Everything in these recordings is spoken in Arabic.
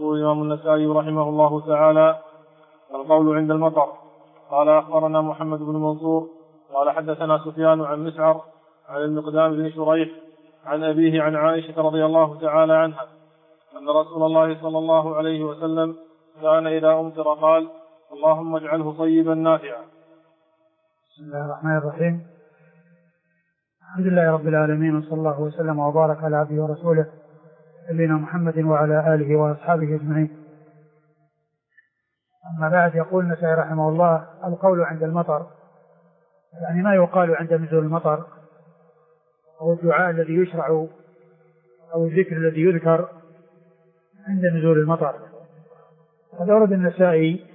يقول الإمام النسائي رحمه الله تعالى: القول عند المطر. قال أخبرنا محمد بن منصور قال حدثنا سفيان عن مسعر عن المقدام بن شريح عن أبيه عن عائشة رضي الله تعالى عنها أن رسول الله صلى الله عليه وسلم كان إذا أمطر قال: اللهم اجعله طيبا نافعا. بسم الله الرحمن الرحيم. الحمد لله رب العالمين، وصلى الله وسلم وبارك على عبده ورسوله نبينا محمد وعلى آله وأصحابه أجمعين. أما بعد، يقول النسائي رحمه الله: القول عند المطر، يعني ما يقال عند نزول المطر، أو الدعاء الذي يشرع أو الذكر الذي يذكر عند نزول المطر. قد أورد النسائي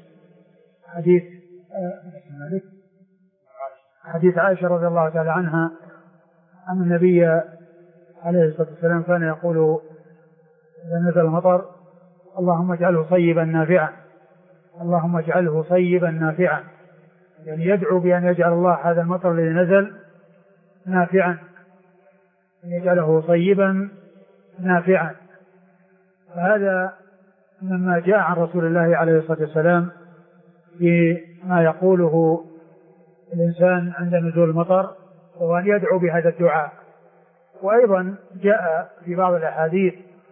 حديث عائشة رضي الله تعالى عنها أن النبي عليه الصلاة والسلام كان يقول إذا نزل المطر: اللهم اجعله طيبا نافعا، اللهم اجعله طيبا نافعا، يعني يدعو بأن يجعل الله هذا المطر الذي نزل نافعا، أن يجعله طيبا نافعا. فهذا مما جاء عن رسول الله عليه الصلاة والسلام فيما يقوله الإنسان عند نزول المطر، وأن يدعو بهذا الدعاء. وأيضا جاء في بعض الأحاديث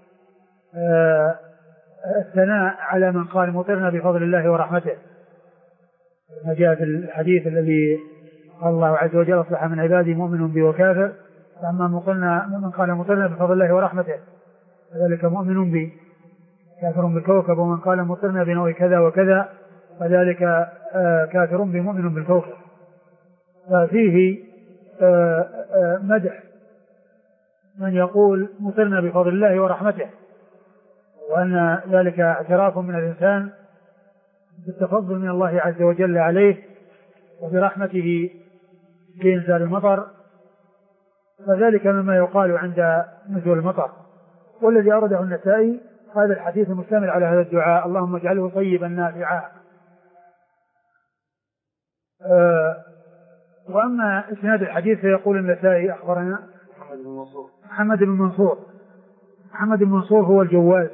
الثناء على من قال: مطرنا بفضل الله ورحمته، ما جاء في الحديث الذي قال الله عز وجل: أصلح من عبادي مؤمن بي وكافر، فأما من قال مطرنا بفضل الله ورحمته فذلك مؤمن بي، كافر بالكوكب. ومن قال مطرنا بنوع كذا وكذا فذلك كافر بمؤمن بالكوكب. ففيه مدح من يقول مطرنا بفضل الله ورحمته، وأن ذلك اعتراف من الإنسان بالتفضل من الله عز وجل عليه وبرحمته بإنزال المطر، فذلك مما يقال عند نزول المطر. والذي أورده النسائي هذا الحديث المشتمل على هذا الدعاء: اللهم اجعله طيبا نافعا. وأما إسناد الحديث فيقول النسائي: أخبرنا محمد بن منصور هو الجواز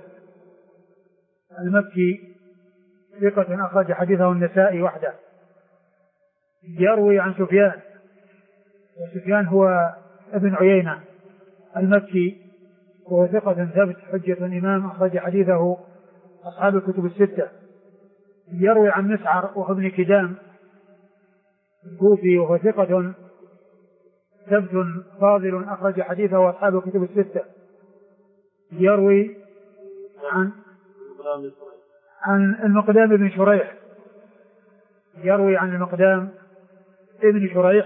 المكي، ثقة أخرج حديثه النسائي وحده. يروي عن سفيان، وسفيان هو ابن عيينة المكي، وهو ثقة ثبت حجة إمام أخرج حديثه أصحاب الكتب الستة. يروي عن مسعر وهو ابن كدام الكوفي، وهو ثقة ثبت فاضل أخرج حديثه أصحاب الكتب الستة. يروي عن المقدام بن شريح، يروي عن المقدام ابن شريح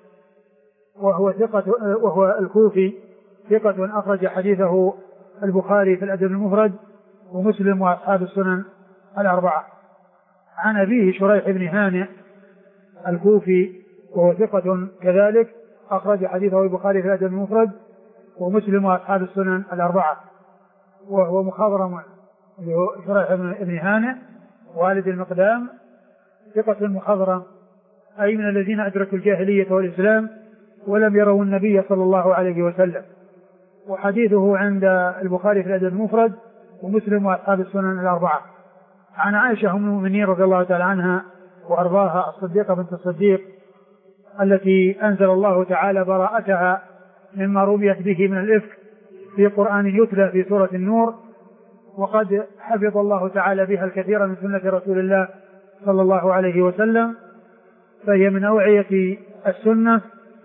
وهو الكوفي، ثقة أخرج حديثه البخاري في الأدب المفرد ومسلم وأصحاب السنن الأربعة. عن أبيه شريح بن هانئ الكوفي، وهو ثقة كذلك أخرج حديثه البخاري في الأدب المفرد ومسلم وأصحاب السنن الأربعة. وهو مخضرم، شريح بن هانئ والد المقدام، ثقة مخضرم، أي من الذين أدركوا الجاهلية والإسلام ولم يروا النبي صلى الله عليه وسلم. وحديثه عند البخاري في الأدب المفرد ومسلم وأصحاب السنن الأربعة. عن عائشة أم المؤمنين رضي الله تعالى عنها وأرضاها، الصديقة بنت الصديق التي أنزل الله تعالى براءتها مما رميت به من الإفك في قرآن يتلى في سورة النور، وقد حفظ الله تعالى بها الكثير من سنة رسول الله صلى الله عليه وسلم، فهي من أوعية السنة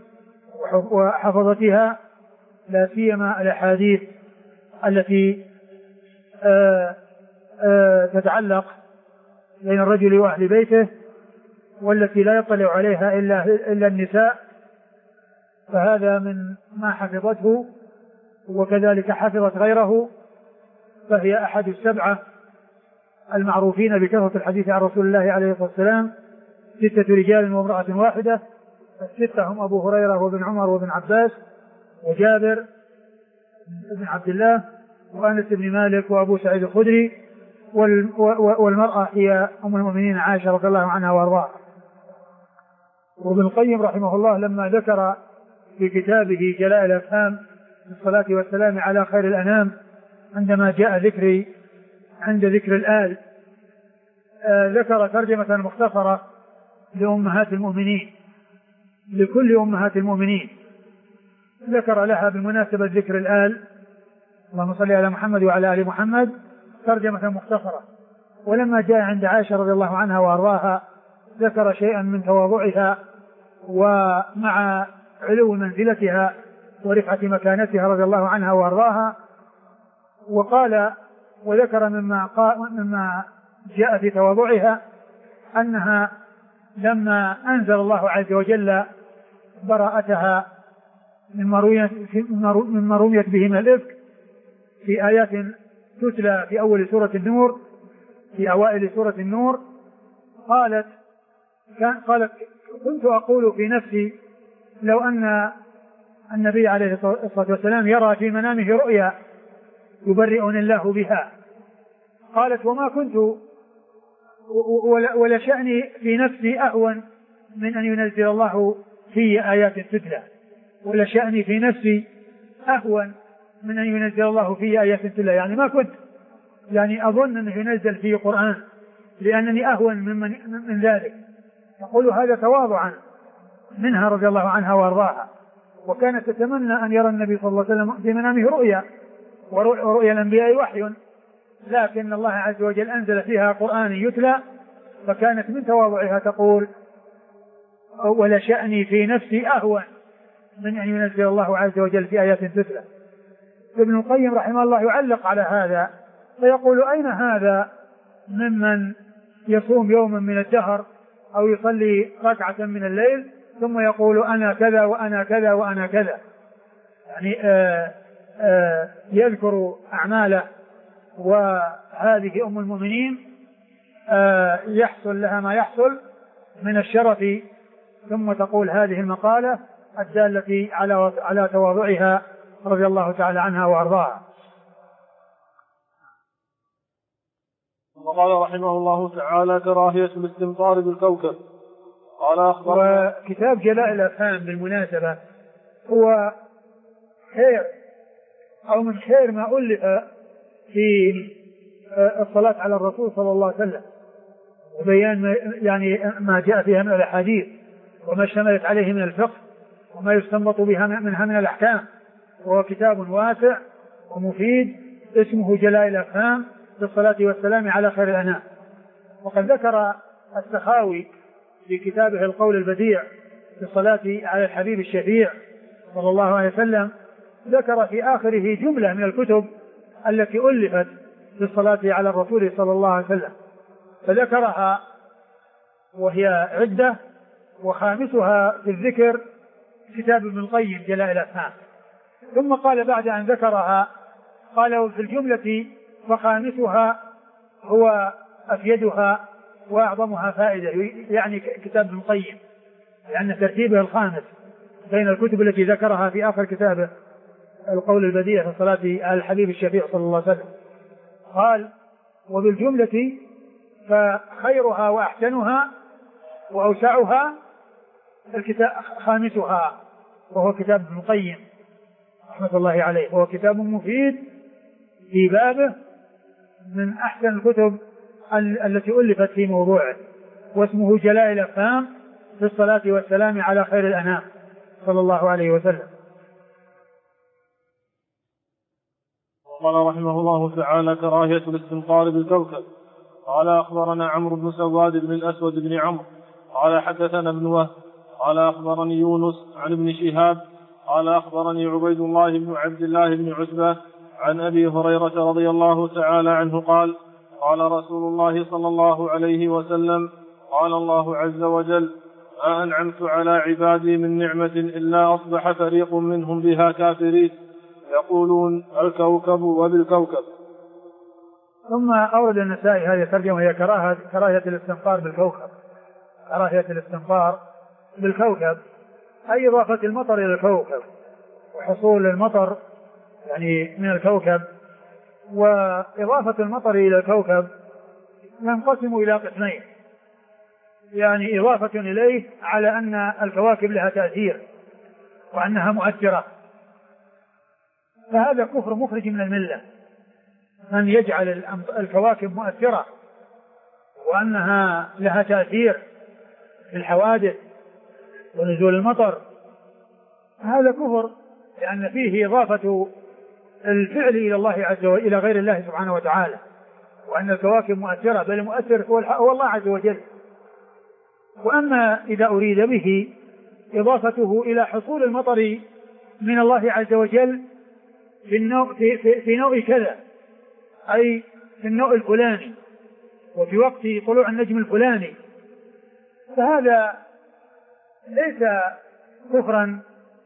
وحفظتها، لا سيما الأحاديث التي تتعلق بين الرجل وأهل بيته، والتي لا يطلع عليها إلا النساء، فهذا من ما حفظته، وكذلك حفظت غيره، فهي أحد السبعة المعروفين بكثرة الحديث عن رسول الله عليه الصلاة والسلام، 6 رجال وامرأة واحدة. الستة هم أبو هريرة وابن عمر وابن عباس وجابر بن عبد الله وأنس بن مالك وأبو سعيد الخدري، والمرأة هي أم المؤمنين عائشة رضي الله عنها وأرضاها. وابن القيم رحمه الله لما ذكر في كتابه جلاء الأفهام الصلاة والسلام على خير الأنام، عندما جاء ذكر عند ذكر الآل ذكر ترجمة مختصرة لأمهات المؤمنين، لكل أمهات المؤمنين ذكر لها بمناسبة ذكر الآل، اللهم صل على محمد وعلى آل محمد، ترجمة مختصرة. ولما جاء عند عائشة رضي الله عنها وأرضاها ذكر شيئا من تواضعها ومع علو منزلتها ورفعة مكانتها رضي الله عنها وأرضاها، وقال وذكر مما جاء في تواضعها أنها لما أنزل الله عز وجل براءتها مما رميت به من الإفك في آيات تتلى في أول سورة النور، في أوائل سورة النور، قالت كنت أقول في نفسي لو أن النبي عليه الصلاة والسلام يرى في منامه رؤيا يبرئني الله بها. قالت وما كنت ولا شأني في نفسي أهون من أن ينزل الله في آيات تتلى، ولا شأني في نفسي أهون من أن ينزل الله في آيات تتلى، يعني ما كنت يعني أظن أنه ينزل فيه قرآن لأنني أهون من ذلك. يقول هذا تواضعا منها رضي الله عنها وأرضاها. وكانت تتمنى أن يرى النبي صلى الله عليه وسلم في منامه رؤيا، ورؤيا الأنبياء وحي، لكن الله عز وجل أنزل فيها قرآن يتلى، فكانت من تواضعها تقول ولا شأني في نفسي أهون من أن ينزل الله عز وجل في آيات تتلى. ابن القيم رحمه الله يعلق على هذا فيقول أين هذا ممن يصوم يوما من الدهر أو يصلي ركعة من الليل ثم يقول أنا كذا وأنا كذا وأنا كذا، يعني يذكر أعماله، وهذه أم المؤمنين يحصل لها ما يحصل من الشرف، ثم تقول هذه المقالة الدالة على تواضعها رضي الله تعالى عنها وأرضاها. وقال رحمه الله تعالى كراهية الاستمطار بالكوكب. قال أخبرنا. وكتاب جلاء الأفهام بالمناسبة هو خير أو من خير ما ألف في الصلاة على الرسول صلى الله عليه وسلم وبيان يعني ما جاء فيها من الأحاديث وما اشتملت عليه من الفقه وما يستنبط بها منها من الأحكام، وهو كتاب واسع ومفيد اسمه جلاء الأفهام بالصلاة والسلام على خير الأنام. وقد ذكر السخاوي في كتابه القول البديع في الصلاة على الحبيب الشفيع صلى الله عليه وسلم، ذكر في آخره جملة من الكتب التي ألفت في الصلاة على الرسول صلى الله عليه وسلم، فذكرها وهي عدة، وخامسها في الذكر كتاب ابن القيم جلاء الأفهام. ثم قال بعد أن ذكرها قال في الجملة وخامسها هو أفيدها وأعظمها فائدة، يعني كتاب ابن القيم، لأن ترتيبه الخامس بين الكتب التي ذكرها في آخر كتابه القول البديع في الصلاة على الحبيب الشفيع صلى الله عليه وسلم. قال وبالجملة فخيرها وأحسنها وأوسعها الكتاب خامسها، وهو كتاب ابن القيم رحمة الله عليه، وهو كتاب مفيد في بابه من أحسن الكتب التي ألفت في موضوعه، واسمه جلاء الأفهام في الصلاة والسلام على خير الأنام صلى الله عليه وسلم. قال رحمه الله تعالى كراهية الاستمطار بالكوكب. قال أخبرنا عمرو بن سواد بن الأسود بن عمرو قال حدثنا ابن وهب قال أخبرني يونس عن ابن شهاب قال أخبرني عبيد الله بن عبد الله بن عتبة عن أبي هريرة رضي الله تعالى عنه قال قال رسول الله صلى الله عليه وسلم قال الله عز وجل ما أنعمت على عبادي من نعمة إلا أصبح فريق منهم بها كافرين يقولون الكوكب وبالكوكب. ثم أورد النسائي هذه الترجمة هي كراهية الاستنقار بالكوكب. كراهية الاستنقار بالكوكب أي إضافة المطر إلى الكوكب وحصول المطر يعني من الكوكب. وإضافة المطر إلى الكوكب ينقسم إلى قسمين، يعني إضافة إليه على أن الكواكب لها تأثير وأنها مؤثرة، فهذا كفر مخرج من الملة، من يجعل الكواكب مؤثرة وأنها لها تأثير في الحوادث ونزول المطر، هذا كفر، لأن فيه إضافة الفعل إلى الله عز وجل إلى غير الله سبحانه وتعالى، وأن الكواكب مؤثرة، بل المؤثر هو الله عز وجل. وأما إذا أريد به إضافته إلى حصول المطر من الله عز وجل في نوع كذا، أي في النوع الفلاني وفي وقت طلوع النجم الفلاني، فهذا ليس كفرا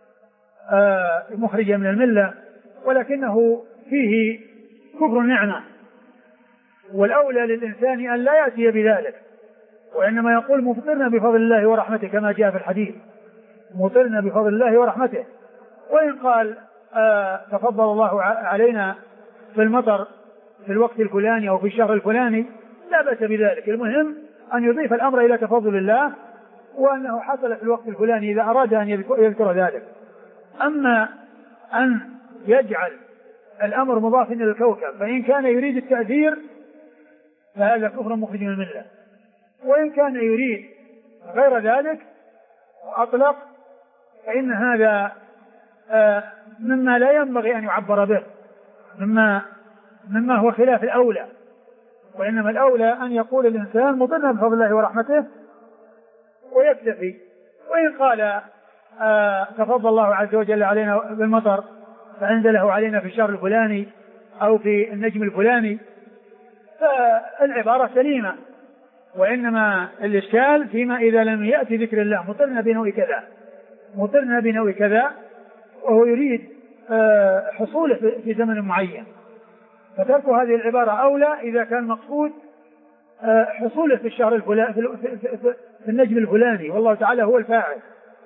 مخرجا من الملة، ولكنه فيه كفر نعمة، والأولى للإنسان أن لا يأتي بذلك، وإنما يقول مفطرنا بفضل الله ورحمته كما جاء في الحديث، مفطرنا بفضل الله ورحمته. وإن قال تفضل الله علينا في المطر في الوقت الفلاني أو في الشهر الفلاني لا بأس بذلك، المهم أن يضيف الأمر إلى تفضل الله وأنه حصل في الوقت الفلاني إذا أراد أن يذكر ذلك. أما أن يجعل الأمر مضافا إلى الكوكب فإن كان يريد التأثير فهذا كفر مخرج من الملة، وإن كان يريد غير ذلك وأطلق فإن هذا مما لا ينبغي أن يعبر به، مما هو خلاف الأولى، وإنما الأولى أن يقول الإنسان مطرنا بفضل الله ورحمته ويكتفي. وإن قال تفضل الله عز وجل علينا بالمطر فأنزله علينا في الشهر الفلاني أو في النجم الفلاني فالعبارة سليمة، وإنما الإشكال فيما إذا لم يأتي ذكر الله مطرنا بنوع كذا، مطرنا بنوع كذا، وهو يريد حصوله في زمن معين، فترك هذه العبارة أولى إذا كان مقصود حصوله في الشهر الفلاني في النجم الفلاني والله تعالى هو الفاعل.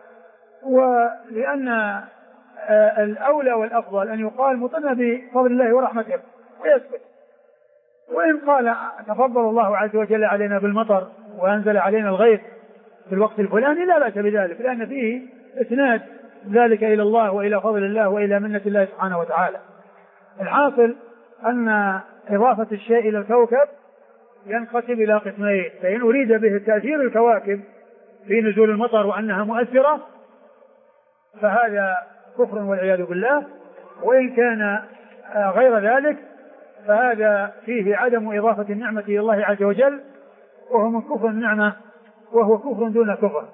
ولأن الأولى والأفضل أن يقال مطرنا بفضل الله ورحمته ويسكت. وإن قال تفضل الله عز وجل علينا بالمطر وأنزل علينا الغيث في الوقت الفلاني لا بأس بذلك، لأن فيه إسناد ذلك إلى الله وإلى فضل الله وإلى منة الله سبحانه وتعالى. الحاصل أن إضافة الشيء إلى الكوكب ينقسم إلى قسمين، فإن أريد به تأثير الكواكب في نزول المطر وأنها مؤثرة فهذا كفر والعياذ بالله، وإن كان غير ذلك فهذا فيه عدم إضافة النعمة إلى الله عز وجل، وهو من كفر النعمة وهو كفر دون كفر.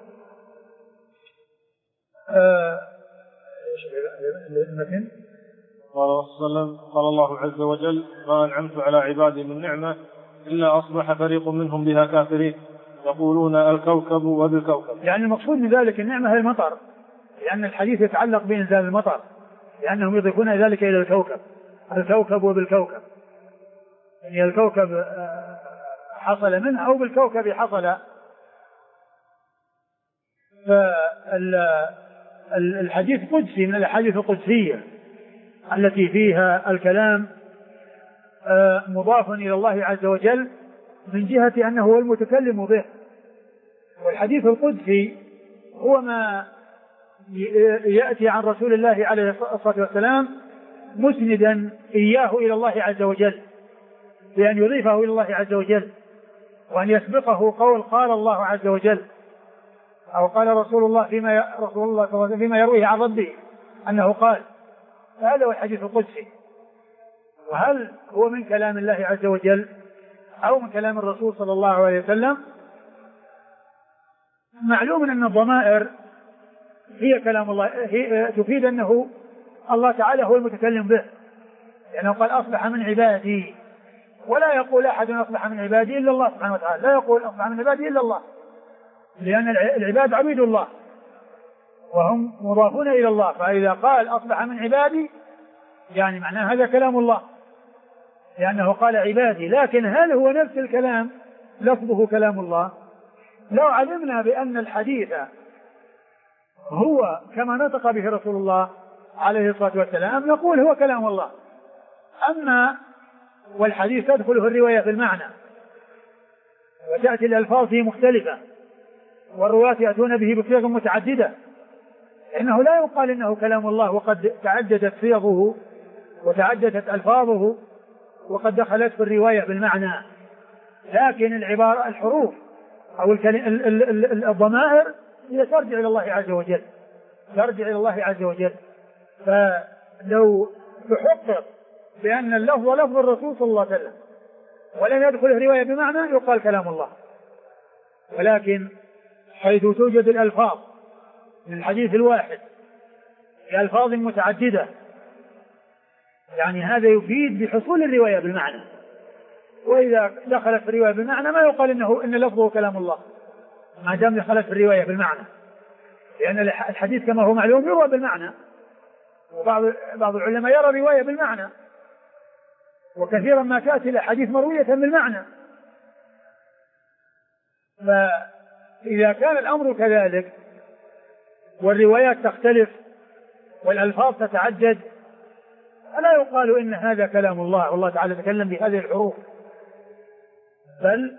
قال الله عز وجل ما أنعمت على عبادي من نعمة إلا أصبح فريق منهم بها كافرين يقولون الكوكب وبالكوكب. يعني المقصود من ذلك النعمة هي المطر، لأن الحديث يتعلق بإنزال المطر، لأنهم يضيفون ذلك إلى الكوكب، الكوكب وبالكوكب، يعني الكوكب حصل منه أو بالكوكب حصل. فالحديث قدسي من الأحاديث القدسية التي فيها الكلام مضاف إلى الله عز وجل من جهة أنه هو المتكلم به، والحديث القدسي هو ما يأتي عن رسول الله عليه الصلاة والسلام مسندا إياه إلى الله عز وجل، بأن يضيفه إلى الله عز وجل، وأن يسبقه قول قال الله عز وجل أو قال رسول الله فيما يرويه عن ربه أنه قال. فهذا هو الحديث القدسي. وهل هو من كلام الله عز وجل أو من كلام الرسول صلى الله عليه وسلم؟ معلوم أن الضمائر هي كلام الله، هي تفيد أنه الله تعالى هو المتكلم به، لأنه قال أصبح من عبادي، ولا يقول أحد أصبح من عبادي إلا الله سبحانه وتعالى، لا يقول أصبح من عبادي إلا الله، لأن العباد عبيد الله وهم مضافون إلى الله، فإذا قال أصبح من عبادي يعني معناه هذا كلام الله، لأنه قال عبادي. لكن هل هو نفس الكلام لفظه كلام الله؟ لو علمنا بأن الحديث هو كما نطق به رسول الله عليه الصلاة والسلام نقول هو كلام الله. أما والحديث تدخله الرواية في المعنى وتأتي الألفاظ فيه مختلفة والرواة يأتون به بصيغ متعددة، إنه لا يقال إنه كلام الله وقد تعددت صيغه وتعددت ألفاظه وقد دخلت في الرواية بالمعنى، لكن العبارة الحروف أو الضمائر هي ترجع إلى الله عز وجل، ترجع إلى الله عز وجل. فلو تحقق بأن اللفظ لفظ الرسول صلى الله عليه وسلم ولم يدخل الرواية بمعنى يقال كلام الله، ولكن حيث توجد الألفاظ من الحديث الواحد بألفاظ متعددة يعني هذا يفيد بحصول الرواية بالمعنى، وإذا دخلت في الرواية بالمعنى ما يقال إن لفظه كلام الله ما دام دخلت في الرواية بالمعنى، لأن الحديث كما هو معلوم يروى بالمعنى، وبعض العلماء يرى رواية بالمعنى، وكثيرا ما تأتي الأحاديث مروية بالمعنى. فإذا كان الأمر كذلك والروايات تختلف والألفاظ تتعدد فلا يقال إن هذا كلام الله والله تعالى تكلم بهذه الحروف، بل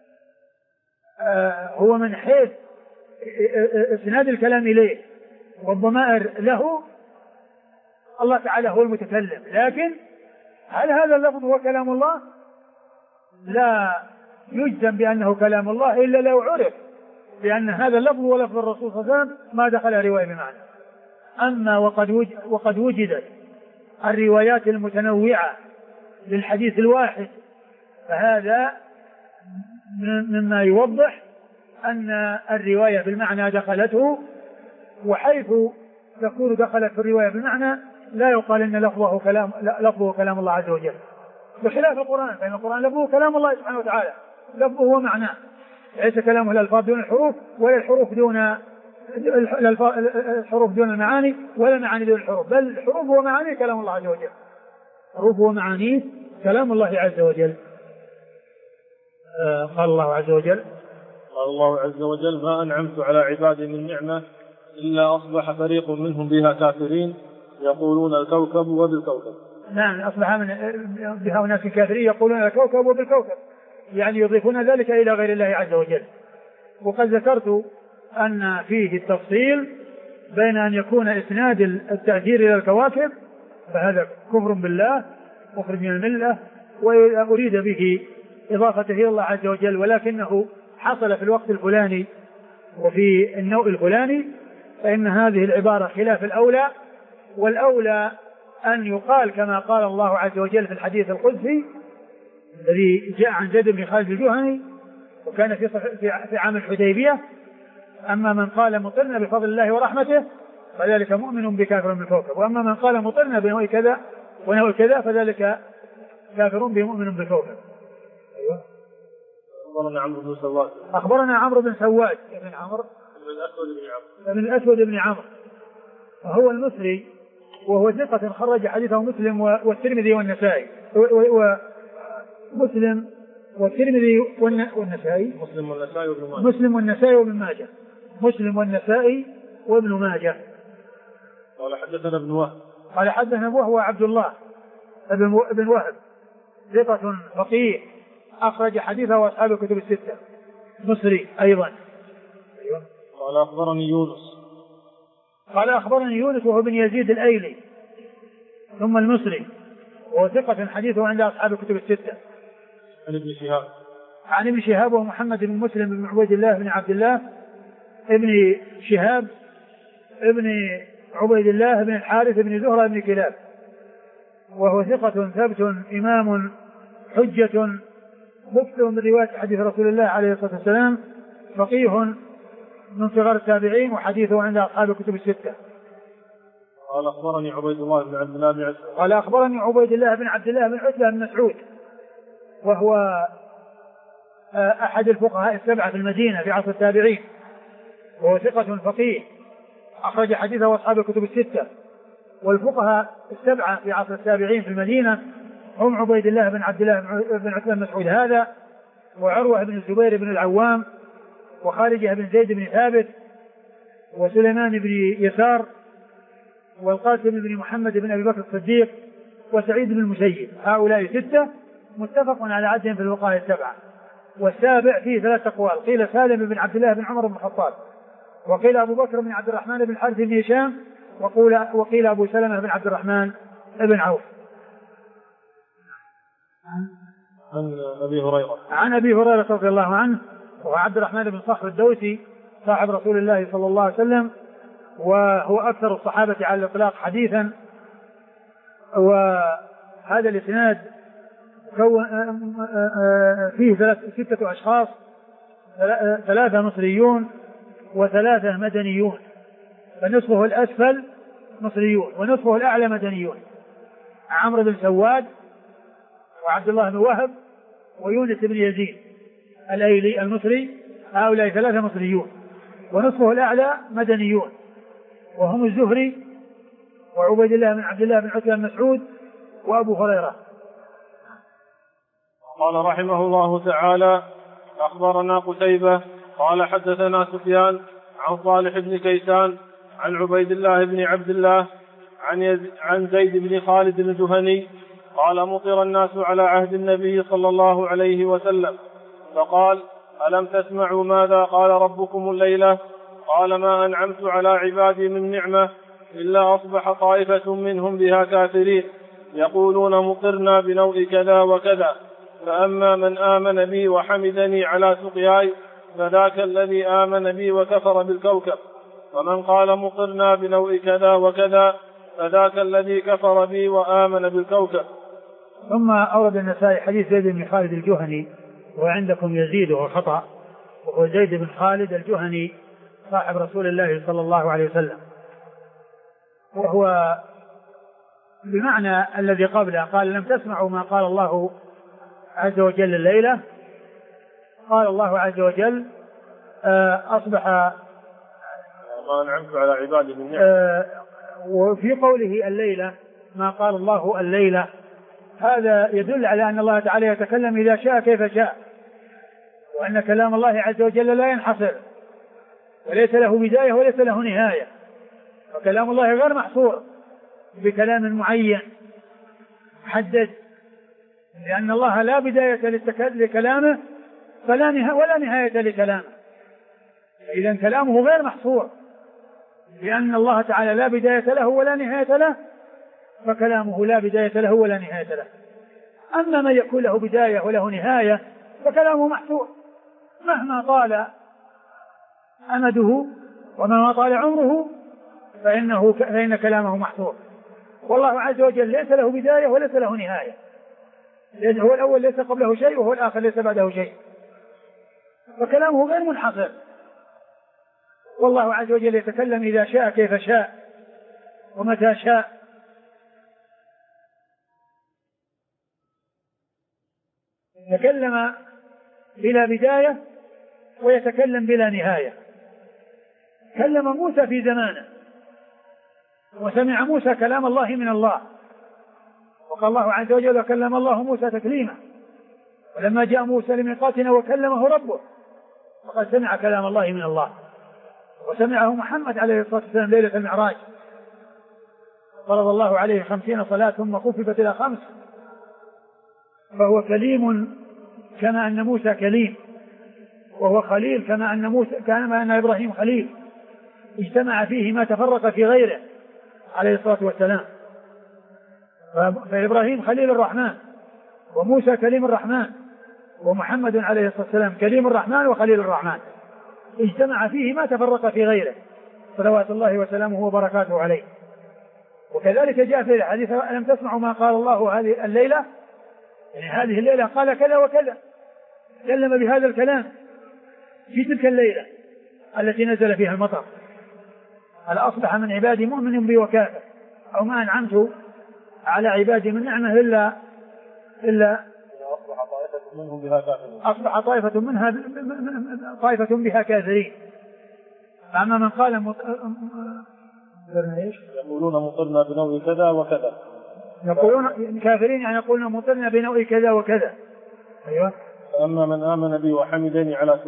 هو من حيث اسناد الكلام إليه والضمائر له الله تعالى هو المتكلم، لكن هل هذا اللفظ هو كلام الله؟ لا يجزم بأنه كلام الله إلا لو عرف بأن هذا اللفظ هو لفظ الرسول صلى الله عليه وسلم ما دخل رواية بمعنى. أما وقد وجدت الروايات المتنوعة للحديث الواحد فهذا مما يوضح أن الرواية بالمعنى دخلته، وحيث تكون دخلت في الرواية بالمعنى لا يقال إن لفظه كلام الله عز وجل، بخلاف القرآن، فإن القرآن لفظه كلام الله سبحانه وتعالى، لفظه هو معناه، ليس كلامه الألفاظ دون الحروف ولا الحروف دون المعاني ولا المعاني دون الحروف، بل الحروف هو معاني كلام الله عز وجل، الحروف هو معاني كلام الله عز وجل. قال الله عز وجل: قال الله عز وجل: ما أنعمت على عبادي من نعمة إلا أصبح فريق منهم بها كافرين يقولون الكوكب وبالكوكب. نعم، أصبح بها أناس كافرين يقولون الكوكب وبالكوكب، يعني يضيفون ذلك إلى غير الله عز وجل. وقد ذكرت أن فيه التفصيل بين أن يكون إسناد التأثير إلى الكواكب فهذا كفر بالله مخرج من الملة، وأريد به إضافته إلى الله عز وجل، ولكنه حصل في الوقت الفلاني وفي النوع الفلاني، فإن هذه العبارة خلاف الأولى، والأولى أن يقال كما قال الله عز وجل في الحديث القدسي الذي جاء عن زيد بن خالد الجهني وكان في عام الحديبية: أما من قال مطرنا بفضل الله ورحمته فذلك مؤمن بكافر بالكوكب، وأما من قال مطرنا بنوع كذا ونوع كذا فذلك كافر بمؤمن بالكوكب. أيوة. أخبرنا عمرو بن سواد بن عمرو بن الأسود بن عمرو وهو المصري، وهو ثقة خرج حديثه مسلم والترمذي والنسائي مسلم والترمذي والنسائي مسلم والنسائي وابن ماجه مسلم والنسائي وابن ماجه. قال حدثنا ابن وهب قال حدثنا وهو عبد الله ابن وهب ثقة فقيه أخرج حديثه وأصحاب الكتب الستة، مصري أيضا. أيوة. قال أخبرني يونس وهو بن يزيد الأيلي ثم المصري، وهو ثقة حديثه عند أصحاب الكتب الستة. عن ابن شهاب وهو محمد بن مسلم بن عبيد الله بن عبد الله ابن شهاب ابن عبيد الله بن الحارث بن زهرة بن كلاب، وهو ثقة ثبت إمام حجة مكثر من رواية حديث رسول الله عليه الصلاة والسلام، فقيه من صغار التابعين، وحديثه عند أصحاب الكتب الستة. قال أخبرني عبيد الله بن عبد الله بن عتبة قال أخبرني عبيد الله بن عبد الله بن عتبة بن مسعود، وهو أحد الفقهاء السبعة في المدينة في عصر التابعين، وهو ثقة فقيه أخرج حديثه أصحاب الكتب الستة. والفقهاء السبعة في عصر التابعين في المدينة هم عبيد الله بن عبد الله بن عتبة بن مسعود هذا، وعروة بن الزبير بن العوام، وخارجة بن زيد بن ثابت، وسليمان بن يسار، والقاسم بن محمد بن أبي بكر الصديق، وسعيد بن المسيب. هؤلاء ستة متفق على عدهم في الفقهاء السبعة. والسابع فيه ثلاث أقوال: قيل سالم بن عبد الله بن عمر بن الخطاب، وقيل أبو بكر بن عبد الرحمن بن الحارث بن هشام، وقيل أبو سلمة بن عبد الرحمن بن عوف. عن أبي هريرة. عن أبي هريرة رضي الله عنه، وهو عبد الرحمن بن صخر الدوسي صاحب رسول الله صلى الله عليه وسلم، وهو أكثر الصحابة على الإطلاق حديثا. وهذا الإسناد فيه 6 أشخاص، 3 مصريون و3 مدنيون، فنصفه الأسفل مصريون ونصفه الأعلى مدنيون، عمرو بن سواد وعبد الله بن وهب ويونس بن يزيد الأيلي المصري، هؤلاء 3 مصريون، ونصفه الأعلى مدنيون، وهم الزهري وعبيد الله بن عبد الله بن عتبة بن مسعود وأبو هريرة. قال رحمه الله تعالى: أخبرنا قتيبة قال حدثنا سفيان عن صالح بن كيسان عن عبيد الله بن عبد الله عن زيد بن خالد الجهني قال: مطر الناس على عهد النبي صلى الله عليه وسلم، فقال: ألم تسمعوا ماذا قال ربكم الليلة؟ قال: ما أنعمت على عبادي من نعمة إلا أصبح طائفة منهم بها كافرين يقولون مطرنا بنوء كذا وكذا، فأما من آمن بي وحمدني على سقياي فذاك الذي آمن بي وكفر بالكوكب، ومن قال مطرنا بنوء كذا وكذا فذاك الذي كفر بي وآمن بالكوكب. ثم أورد النسائي حديث زيد بن خالد الجهني، وعندكم يزيد وهو خطأ، وهو زيد بن خالد الجهني صاحب رسول الله صلى الله عليه وسلم، وهو بمعنى الذي قبله. قال: لم تسمعوا ما قال الله عز وجل الليلة. قال الله عز وجل: أصبح ما أنعمت على عبادي من نعمة. وفي قوله الليلة ما قال الله الليلة، هذا يدل على أن الله تعالى يتكلم إذا شاء كيف شاء، وأن كلام الله عز وجل لا ينحصر وليس له بداية وليس له نهاية، وكلام الله غير محصور بكلام معين محدد، لأن الله لا بداية لكلامه ولا نهاية لكلامه، إذن كلامه غير محصور، لأن الله تعالى لا بداية له ولا نهاية له، فكلامه لا بداية له ولا نهاية له. أما من يكون له بداية وله نهاية فكلامه محصور، مهما طال أمده ومهما طال عمره فإن كلامه محصور. والله عز وجل ليس له بداية وليس له نهاية، هو الأول ليس قبله شيء وهو الآخر ليس بعده شيء، فكلامه غير منحصر. والله عز وجل يتكلم إذا شاء كيف شاء ومتى شاء. يتكلم بلا بداية ويتكلم بلا نهاية. كلم موسى في زمانه وسمع موسى كلام الله من الله، وقال الله عز وجل: كلم الله موسى تكليما، ولما جاء موسى لميقاتنا وكلمه ربه وقد سمع كلام الله من الله، وسمعه محمد عليه الصلاة والسلام ليلة المعراج، فرض الله عليه 50 صلاة ثم خففت إلى 5، فهو كليم كما أن موسى كليم، وهو خليل كما أن إبراهيم خليل، اجتمع فيه ما تفرق في غيره عليه الصلاة والسلام. فإبراهيم خليل الرحمن، وموسى كليم الرحمن، ومحمد عليه الصلاة والسلام كليم الرحمن وخليل الرحمن، اجتمع فيه ما تفرق في غيره صلوات الله وسلامه وبركاته عليه. وكذلك جاء في الحديث: ألم تسمعوا ما قال الله هذه الليلة؟ يعني هذه الليلة قال كذا وكذا، تكلم بهذا الكلام في تلك الليلة التي نزل فيها المطر. هل أصبح من عبادي مؤمن بي وكافر، أو ما أنعمت على عبادي من نعمة إلا أصبح طائفة بها كافرين. فأما من قال يقولون مطرنا بنوء كذا وكذا، يقولون كافرين يعني يقولون مطرنا بنوء كذا وكذا. أيوة. فأما من آمن بي وحمدني على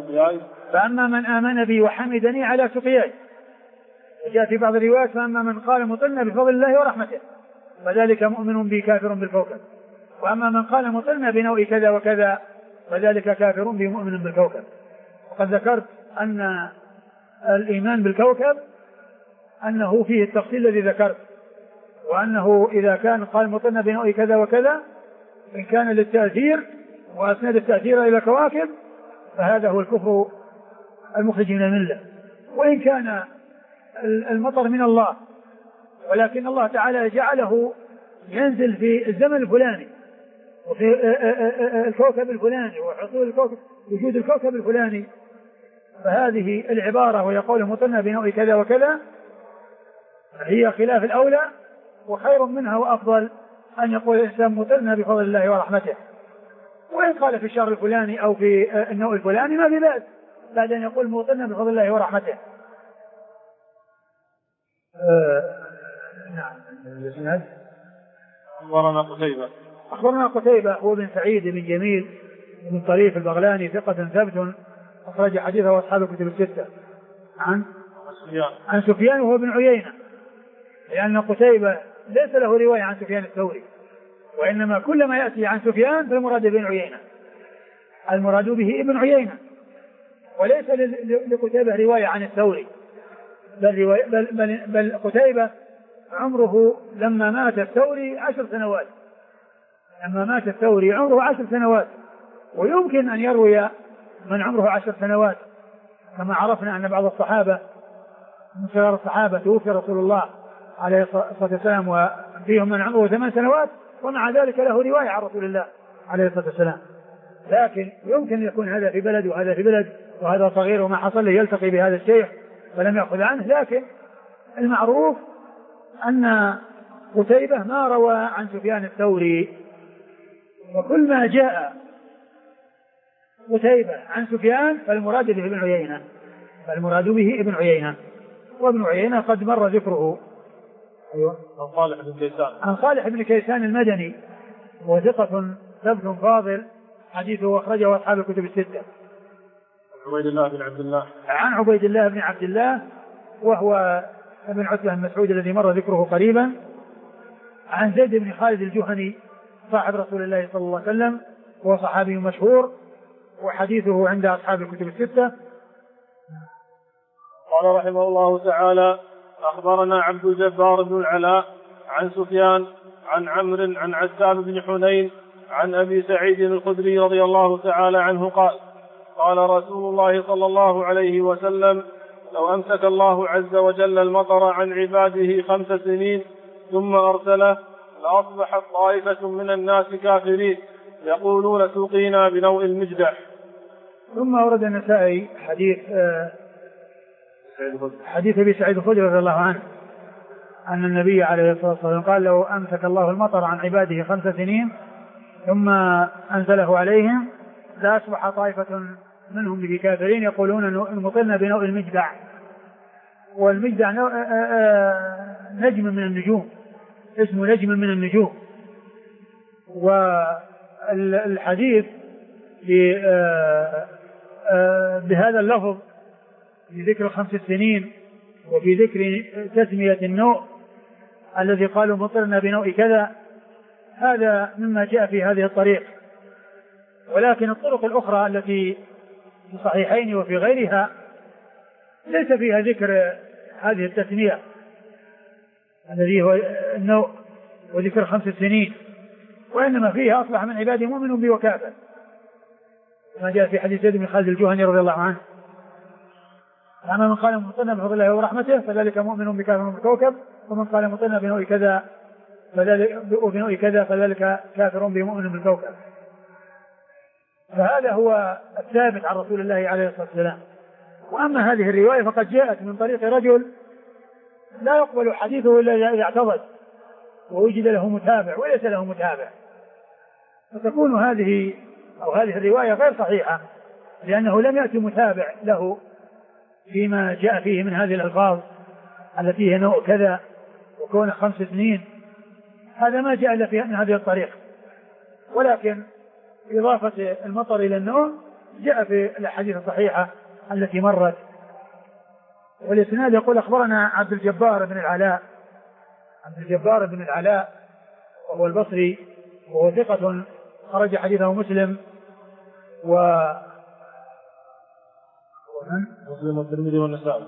سقياي جاء في بعض الروايات: فأما من قال مطرنا بفضل الله ورحمته فذلك مؤمن بي كافر بالكوكب، وأما من قال مطرنا بنوء كذا وكذا فذلك كافر بي مؤمن بالكوكب. وقد ذكرت أن الإيمان بالكوكب أنه فيه التفصيل الذي ذكرت، وأنه إذا كان قال مطرنا بنوء كذا وكذا إن كان للتأثير وأسند التأثير إلى كواكب فهذا هو الكفر المخرج من الملة. وإن كان المطر من الله ولكن الله تعالى جعله ينزل في الزمن الفلاني وفي الكوكب الفلاني وحصول الكوكب وجود الكوكب الفلاني، فهذه العبارة ويقول مطرنا بنوع كذا وكذا هي خلاف الأولى، وخير منها وأفضل أن يقول الإنسان مطرنا بفضل الله ورحمته. وإن قال في الشهر الفلاني أو في النوع الفلاني ما في بأس بعد أن يقول مطرنا بفضل الله ورحمته. نعم. أخبرنا قتيبة هو بن سعيد بن جميل بن طريف البغلاني ثقة ثبت أخرج حديثه أصحاب الكتب الستة. عن سفيان وهو بن عيينة، لأن قتيبة ليس له رواية عن سفيان الثوري، وإنما كل ما يأتي عن سفيان فالمراد بن عيينة، المراد به ابن عيينة، وليس لقتيبة رواية عن الثوري، بل قتيبة عمره لما مات الثوري 10 سنوات، لما مات الثوري عمره 10 سنوات، ويمكن أن يروي من عمره 10 سنوات، كما عرفنا أن بعض الصحابة من صغار الصحابة توفي رسول الله عليه الصلاة والسلام وفيهم من عمره 8 سنوات ومع ذلك له رواية عن رسول الله عليه الصلاة والسلام. لكن يمكن أن يكون هذا في بلد وهذا في بلد وهذا صغير وما حصل له يلتقي بهذا الشيخ فلم يأخذ عنه، لكن المعروف أن قتيبة ما روى عن سفيان الثوري، وكل ما جاء قتيبة عن سفيان فالمراد به ابن عيينة، فالمراد به ابن عيينة، وابن عيينة قد مر ذكره. أيوة. عن صالح بن كيسان المدني وثقة ثبت فاضل حديثه أخرجه أصحاب الكتب الستة. عن عبيد الله بن عبد الله وهو ابن عتبة بن مسعود الذي مر ذكره قريبا. عن زيد بن خالد الجهني صاحب رسول الله صلى الله عليه وسلم وهو صحابي مشهور وحديثه عند أصحاب الكتب الستة. قال رحمه الله تعالى: أخبرنا عبد الجبار بن العلاء عن سفيان عن عمرو عن عتاب بن حنين عن أبي سعيد الخدري رضي الله تعالى عنه قال: قال رسول الله صلى الله عليه وسلم: لو أمسك الله عز وجل المطر عن عباده 5 سنين ثم أرسله لأصبحت طائفة من الناس كافرين يقولون سقينا بنوء المجدح. ثم أورد النسائي حديث أبي سعيد الخدري رضي الله عنه أن النبي عليه الصلاة والسلام قال: لو أمسك الله المطر عن عباده 5 سنين ثم أنزله عليهم لأصبح طائفة منهم به كافرين يقولون مطرنا بنوء المجدع. والمجدع نجم من النجوم، اسمه نجم من النجوم. والحديث بهذا اللفظ في ذكر 5 سنين وفي ذكر تسمية النوء الذي قالوا مطرنا بنوء كذا، هذا مما جاء في هذه الطريق. ولكن الطرق الأخرى التي في الصحيحين وفي غيرها ليس فيها ذكر هذه التسمية الذي هو النوء وذكر 5 سنين، وإنما فيها أصبح من عباده مؤمن بي وكافر، كما جاء في حديث زيد بن خالد الجهني رضي الله عنه: أما من قال مطرنا بفضل الله ورحمته فذلك مؤمن بكافر بالكوكب، ومن قال مطرنا بنوء كذا فذلك كافر بمؤمن بالكوكب. فهذا هو الثابت عن رسول الله عليه الصلاة والسلام. وأما هذه الرواية فقد جاءت من طريق رجل لا يقبل حديثه إلا إذا اعتضد ووجد له متابع وليس له متابع، فتكون هذه الرواية غير صحيحة، لأنه لم يأتي متابع له فيما جاء فيه من هذه الألفاظ التي هي نوع كذا وكون 5 سنين، هذا ما جاء إلا من هذه الطريقة. ولكن إضافة المطر إلى النوع جاء في الأحاديث الصحيحة التي مرت. والإسناد يقول: أخبرنا عبد الجبار بن العلاء وهو البصري وهو ثقة خرج حديثه مسلم والترمذي والنسائي.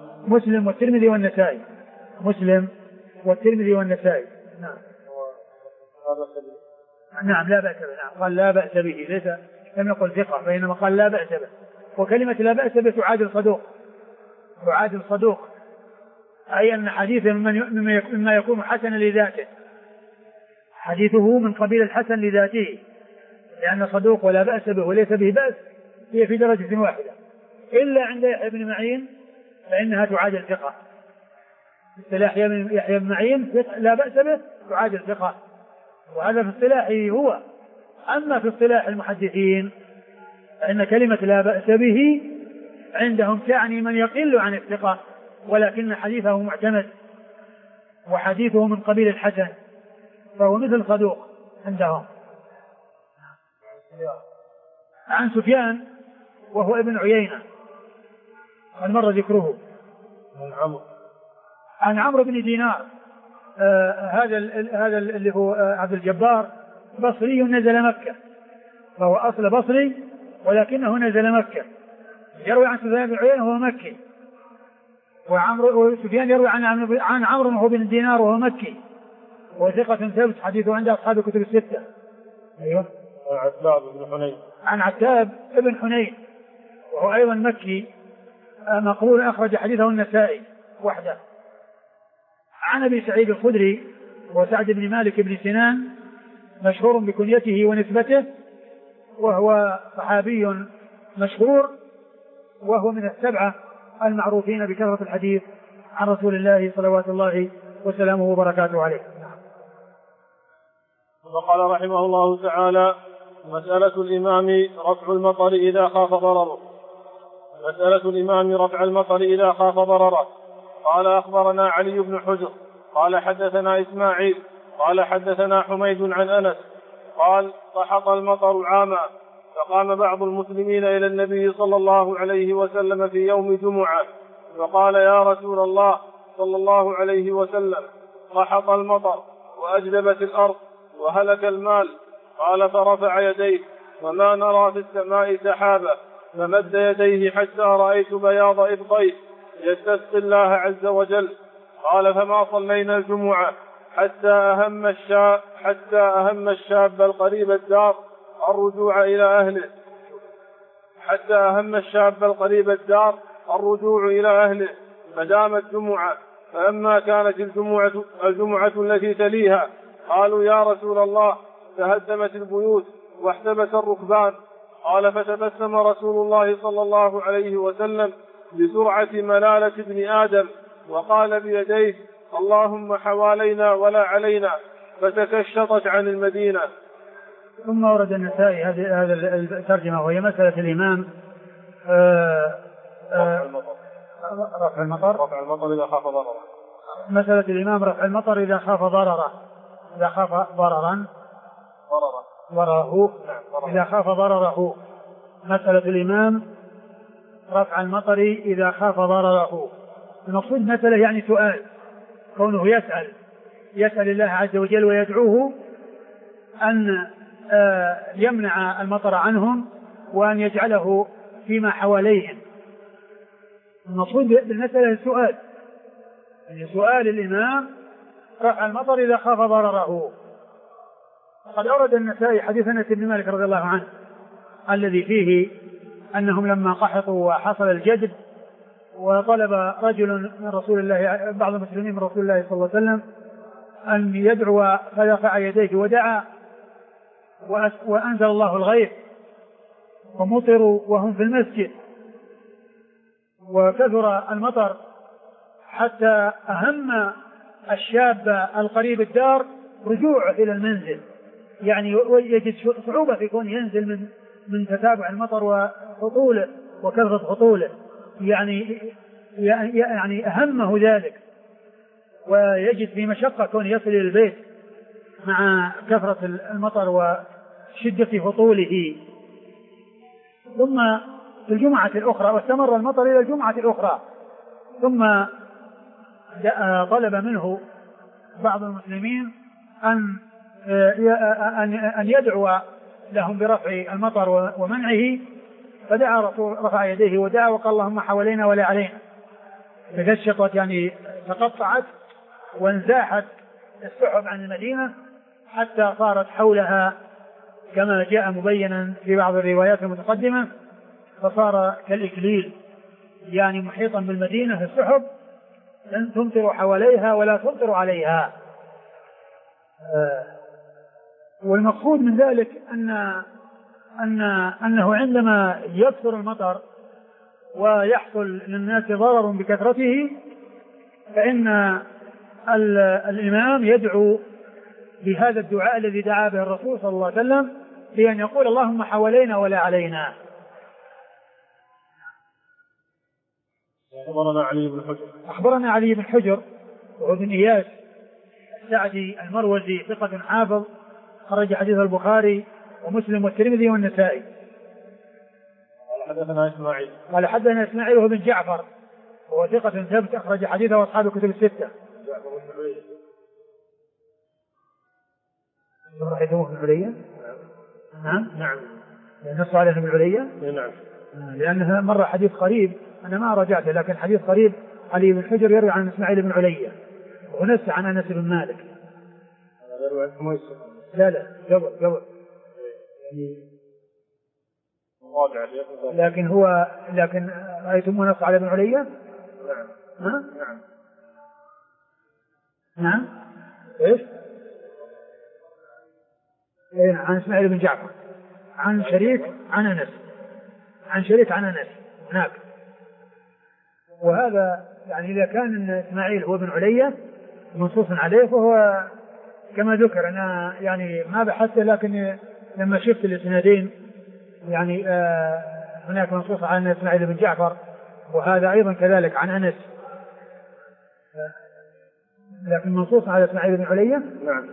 مسلم والترمذي والنسائي. نعم. نعم لا بأس به، نعم قال لا بأس به، ليس لم يقل ثقة، بينما قال لا بأس به. وكلمة لا بأس به تعادل صدوق، تعادل صدوق، أي أن حديثه مما يكون حسنا لذاته، حديثه من قبيل الحسن لذاته، لأن صدوق ولا بأس به وليس به بأس هي في درجة واحدة، إلا عند يحيى بن معين فإنها تعادل ثقة. اصطلاح يحيى بن معين لا بأس به تعادل ثقة، وهذا في اصطلاحه هو. أما في اصطلاح المحدثين فإن كلمة لا بأس به عندهم تعني من يقل عن الثقة، ولكن حديثه معتمد وحديثه من قبيل الحسن، فهو مثل صدوق عندهم. عن سفيان وهو ابن عيينة قد مر ذكره. عن عمرو بن دينار، هذا اللي هو عبد الجبار بصري نزل مكة، فهو أصل بصري ولكنه نزل مكة. يروي عن سفيان بن عيينة وهو مكي، وسفيان يروي عن عمرو وهو بن دينار وهو مكي، وثقة ثبت حديثه عند أصحاب الكتب الستة. أيوه. عتاب بن حنين. عن عتاب بن حنين وهو أيضا مكي مقبول، أخرج حديثه النسائي وحده. عن أبي سعيد الخدري وسعد بن مالك بن سنان مشهور بكنيته ونسبته، وهو صحابي مشهور، وهو من السبعة المعروفين بكثرة الحديث عن رسول الله صلوات الله وسلامه وبركاته عليه. وقال رحمه الله تعالى: مسألة الإمام رفع المطر إذا خاف ضرره. مسألة الإمام رفع المطر إذا خاف ضرره. قال: أخبرنا علي بن حجر قال: حدثنا إسماعيل قال: حدثنا حميد عن أنس قال: سحط المطر عاما، فقام بعض المسلمين إلى النبي صلى الله عليه وسلم في يوم جمعة فقال: يا رسول الله صلى الله عليه وسلم، سحط المطر وأجدبت الأرض وهلك المال. قال: فرفع يديه وما نرى في السماء سحابة، فمد يديه حتى رأيت بياض إبطيه يستسقي الله عز وجل. قال: فما صلينا الجمعة حتى أهم الشاب القريب الدار الرجوع إلى أهله فدامت جمعة. فلما كانت الجمعة التي تليها قالوا: يا رسول الله، تهدمت البيوت واحتبس الركبان. قال: فتبسم رسول الله صلى الله عليه وسلم بسرعة ملالة ابن آدم وقال بيديه: اللهم حوالينا ولا علينا، فتكشطت عن المدينة. ثم ورد النسائي هذا الترجمة، وهي مسألة الإمام رفع المطر إذا خاف ضرره. مسألة الإمام رفع المطر إذا خاف ضرره، إذا خاف ضرره. مسألة الإمام رفع المطر إذا خاف ضرره. المقصود مسألة يعني سؤال، كونه يسأل الله عز وجل ويدعوه أن يمنع المطر عنهم وأن يجعله فيما حواليهم. المقصود بالمسألة السؤال، يعني سؤال الإمام رفع المطر إذا خاف ضرره. قد أورد النسائي حديث أنس بن مالك رضي الله عنه الذي فيه أنهم لما قحطوا وحصل الجدب وطلب رجل من رسول الله، بعض المسلمين من رسول الله صلى الله عليه وسلم، أن يدعو فرفع يديه ودعا وأنزل الله الغيث ومطروا وهم في المسجد وكثر المطر حتى أهم الشاب القريب الدار رجوعه إلى المنزل، يعني يجد صعوبة في كون ينزل من تتابع المطر وهطوله وكثرة هطوله، يعني أهمه ذلك، ويجد في مشقة كون يصل إلى البيت مع كثرة المطر وشدة هطوله. ثم في الجمعة الأخرى، واستمر المطر إلى الجمعة الأخرى، ثم طلب منه بعض المسلمين أن يدعو لهم برفع المطر ومنعه، فدعا رفع يديه ودعا وقال: اللهم حوالينا ولا علينا. تكشطت يعني تقطعت وانزاحت السحب عن المدينة حتى صارت حولها كما جاء مبينا في بعض الروايات المتقدمة، فصار كالإكليل يعني محيطا بالمدينة في السحب تمطر حواليها ولا تمطر عليها. والمقصود من ذلك أنه عندما يكثر المطر ويحصل للناس ضرر بكثرته فإن الإمام يدعو بهذا الدعاء الذي دعا به الرسول صلى الله عليه وسلم بأن يقول اللهم حوالينا ولا علينا. أخبرنا علي بن حجر وهو بن إياس السعدي المروزي ثقة حافظ خرج حديث البخاري ومسلم والترمذي والنسائي. قال حدثنا إسماعيل وهو بن جعفر وهو ثقة ثبت أخرج حديثه أصحاب الكتب الستة. رأيتموه في العلية؟ نعم. نص عليه في العلية؟ نعم. لأنه مر حديث قريب أنا ما رجعته، لكن حديث قريب علي بن حجر يروي عن إسماعيل بن علية ونسى عن أنس بن مالك. لا قبل لكن رأيتموه نص على ابن علية؟ نعم. ايش؟ عن إسماعيل بن جعفر عن شريك عن أنس هناك. وهذا يعني إذا كان إسماعيل هو ابن علية منصوص عليه فهو كما ذكر. أنا يعني ما بحثته، لكن لما شفت الإسنادين يعني هناك منصوص عن إسماعيل بن جعفر وهذا أيضا كذلك عن أنس، لكن منصوص على إسماعيل بن علية. نعم.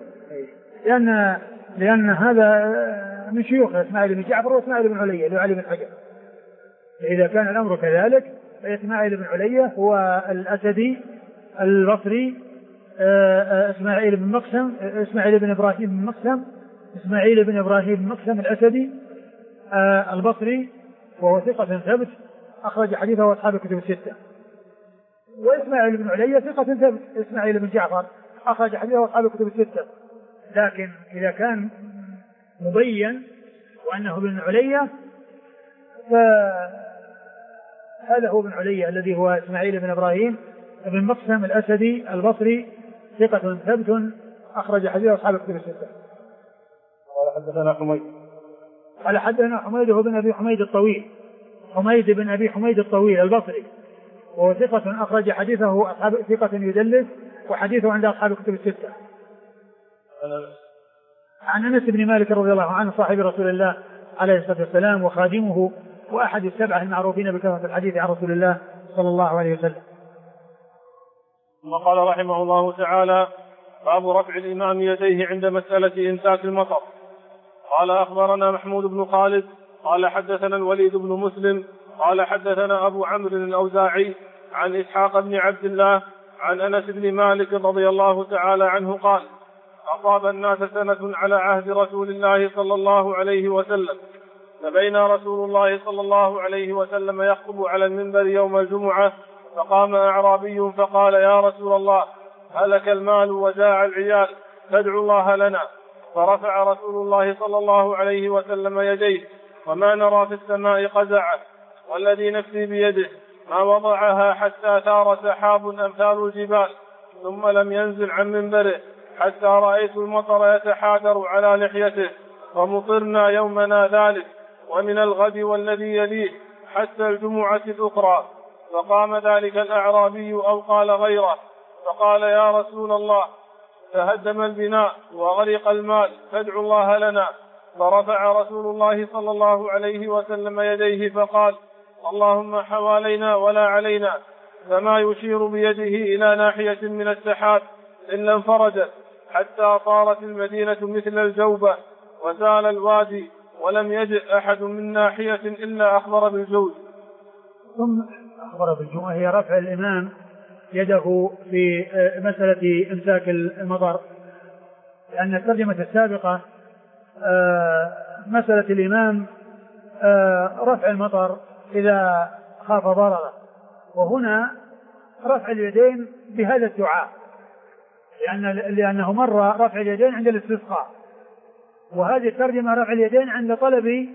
لأن هذا من شيوخ إسماعيل بن جعفر وإسماعيل بن علية لعلي بن حجر. إذا كان الأمر كذلك فإسماعيل بن علية هو الأسدي البصري، إسماعيل بن إبراهيم بن مقسم الأسدي البصري وهو ثقة ثبت أخرج حديثه أصحاب الكتب الستة. وإسماعيل بن علية ثقة ثبت إسماعيل بن جعفر أخرج حديثه أصحاب الكتب الستة. لكن إذا كان مبين وأنه ابن علية فهذا هو ابن علية الذي هو إسماعيل بن إبراهيم بن مقسم الأسدي البصري ثقة ثبت أخرج حديثه أصحاب الكتب الستة. قال حدثنا حميد هو بن أبي حميد الطويل البصري وهو ثقة أخرج حديثه ثقة يدلس وحديثه عند أصحاب الكتب الستة. عن أنس بن مالك رضي الله عنه صاحب رسول الله عليه الصلاة والسلام وخادمه وأحد السبعة المعروفين بكثرة الحديث عن رسول الله صلى الله عليه وسلم. ثم قال رحمه الله تعالى: باب رفع الإمام يديه عند مسألة إمساك المطر. قال أخبرنا محمود بن خالد قال حدثنا الوليد بن مسلم قال حدثنا أبو عمرو الأوزاعي عن إسحاق بن عبد الله عن أنس بن مالك رضي الله تعالى عنه قال: أصاب الناس سنة على عهد رسول الله صلى الله عليه وسلم، فبين رسول الله صلى الله عليه وسلم يخطب على المنبر يوم الجمعة، فقام أعرابي فقال: يا رسول الله، هلك المال وجاع العيال، فادعوا الله لنا. فرفع رسول الله صلى الله عليه وسلم يديه وما نرى في السماء قزعة، والذي نفسي بيده ما وضعها حتى ثار سحاب أمثال الجبال، ثم لم ينزل عن منبره حتى رأيت المطر يتحادر على لحيته، ومطرنا يومنا ذلك ومن الغد والذي يليه حتى الجمعة الأخرى. فقام ذلك الأعرابي أو قال غيره فقال: يا رسول الله، تهدم البناء وغرق المال، فادعوا الله لنا. فرفع رسول الله صلى الله عليه وسلم يديه فقال: اللهم حوالينا ولا علينا. فما يشير بيده إلى ناحية من السحاب إلا انفرجت حتى صارت المدينة مثل الجوبة وسال الوادي، ولم يجئ أحد من ناحية إلا أخبر بالجود. ثم أخبر بالجود هي رفع الإمام يده في مسألة إمساك المطر، لأن الترجمة السابقة مسألة الإمام رفع المطر إذا خاف ضرره، وهنا رفع اليدين بهذا الدعاء لأنه مر رفع اليدين عند الاستسقاء، وهذه الترجمة رفع اليدين عند طلب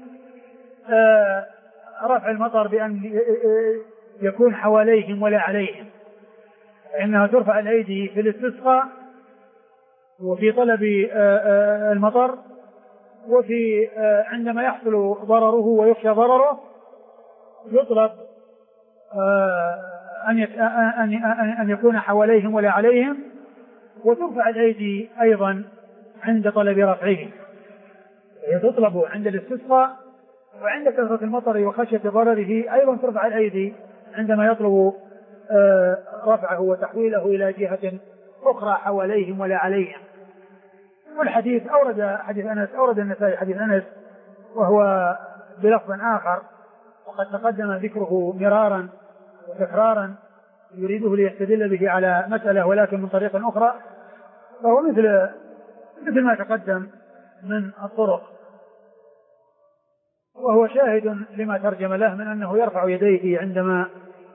رفع المطر بأن يكون حواليهم ولا عليهم، فإنها ترفع الأيدي في الاستسقاء وفي طلب المطر، وفي عندما يحصل ضرره ويخشى ضرره يطلب أن يكون حواليهم ولا عليهم، وترفع الأيدي أيضا عند طلب رفعه. هي تطلب عند الاستسقاء، وعند كثرة المطر وخشية ضرره أيضا ترفع الأيدي عندما يطلب رفعه وتحويله إلى جهة أخرى حواليهم ولا عليهم. والحديث أورد النسائي حديث أنس وهو بلفظ آخر، وقد تقدم ذكره مرارا وتكرارا يريده ليستدل به على مسألة ولكن من طريق أخرى، فهو مثل ما تقدم من الطرق، وهو شاهد لما ترجم له من أنه يرفع يديه عندما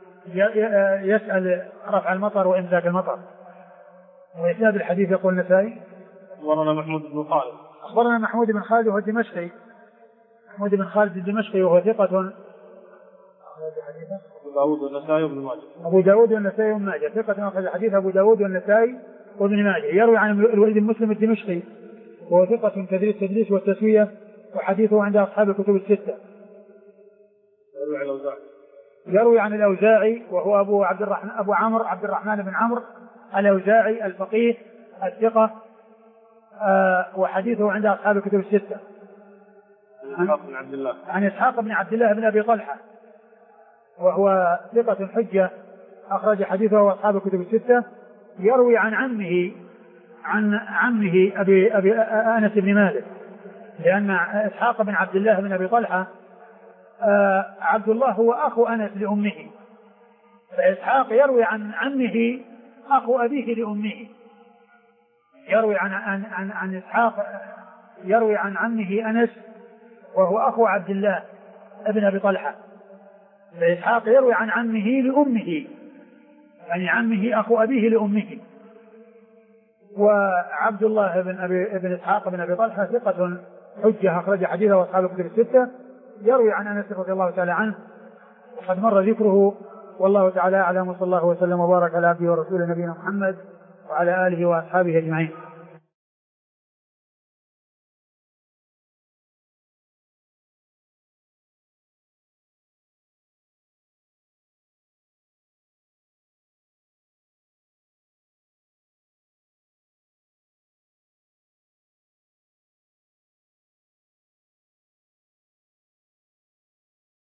يسأل رفع المطر وإمساك المطر. وإسناد الحديث يقول النسائي أخبرنا محمود بن خالد أخبرنا محمود بن خالد وهو الدمشقي، محمود بن خالد الدمشقي وهو ثقة، أبو داود والنسائي وابن ماجه. أبو داود والنسائي وابن ماجه، ثقة أخرج حديث أبو داود والنسائي وابن ماجه. يروي عن الوليد بن مسلم الدمشقي وهو ثقة كثير التدليس والتسوية، وحديثه عند أصحاب الكتب الستة. يروي عن الأوزاعي وهو أبو عمرو عبد الرحمن بن عمرو الأوزاعي الفقيه الثقة، وحديثه عند أصحاب الكتب الستة. عن إسحاق بن عبد الله بن أبي طلحة وهو ثقة حجة أخرج حديثه أصحاب الكتب الستة. يروي عن عمه أبي أنس بن مالك، لأن إسحاق بن عبد الله بن أبي طلحة عبد الله هو أخو أنس لأمه، فإسحاق يروي عن عمه أخو أبيه لأمه، يروي عن إسحاق يروي عن عمه أنس وهو أخو عبد الله بن أبي طلحة، فإسحاق يروي عن عمه لأمه، يعني عمه أخو أبيه لأمه. وعبد الله بن إسحاق بن أبي طلحة ثقة حجة أخرج حديثه أصحاب الكتب الستة. يروي عن أنس رضي الله تعالى عنه وقد مر ذكره، والله تعالى أعلم، وصلى الله وسلم وبارك على عبده ورسوله نبينا محمد وعلى آله وأصحابه أجمعين.